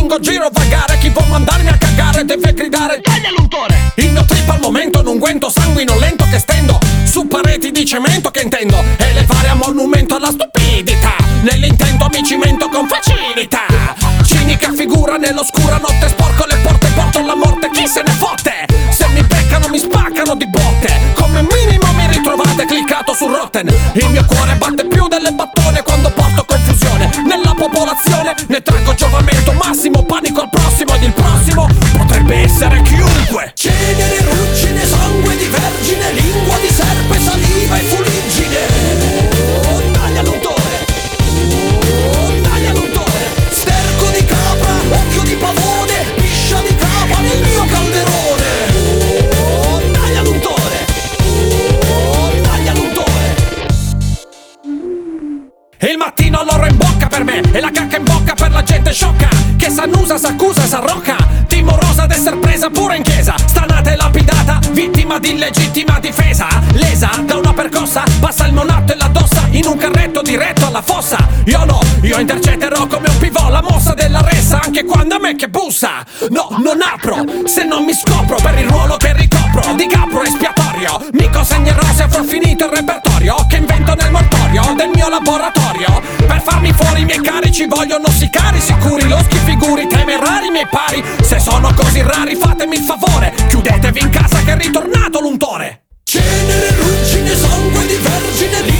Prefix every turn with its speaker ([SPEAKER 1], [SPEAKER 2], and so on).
[SPEAKER 1] lungo giro vagare. Chi può mandarmi a cagare deve gridare taglia l'untore. Il mio trip al momento è un unguento sanguinolento che stendo su pareti di cemento che intendo elevare a monumento alla stupidità. Nell'intento mi cimento con facilità. Cinica figura nell'oscura notte, sporco le porte, porto la morte, chi se ne fotte? Se mi beccano mi spaccano di botte. Come minimo mi ritrovate cliccato su Rotten. Il mio cuore batte più delle battone quando porto confusione nella popolazione. Ne traggo giovamento massimo, panico al prossimo ed il prossimo potrebbe essere chiunque. Cenere, ruggine, sangue di vergine, lingua di serpe, saliva e fuliggine. Oh, taglia l'untore, oh, taglia l'untore. Sterco di capra, occhio di pavone, piscia di capa nel mio calderone. Oh, taglia l'untore, oh, taglia l'untore. Il mattino l'oro in bocca per me e la cacca in bocca per la gente sciocca che s'annusa, s'accusa e s'arrocca, timorosa d'esser presa pure in chiesa, stanata e lapidata, vittima di illegittima difesa, lesa da una percossa, passa il monatto e la dossa in un carretto diretto alla fossa. Io no, io intercetterò come un pivot la mossa della ressa anche quando a me che bussa. No, non apro se non mi scopro per il ruolo che ricopro di capro espiatorio. Mi consegnerò se avrò finito il repertorio che invento nel mortorio del mio laboratorio. Per farmi fuori i miei cari ci vogliono sicari sicuri, loschi figuri temerari miei pari. Se sono così rari fatemi il favore, chiudetevi in casa che è ritornato l'untore. Cenere, ruggine, sangue di vergine,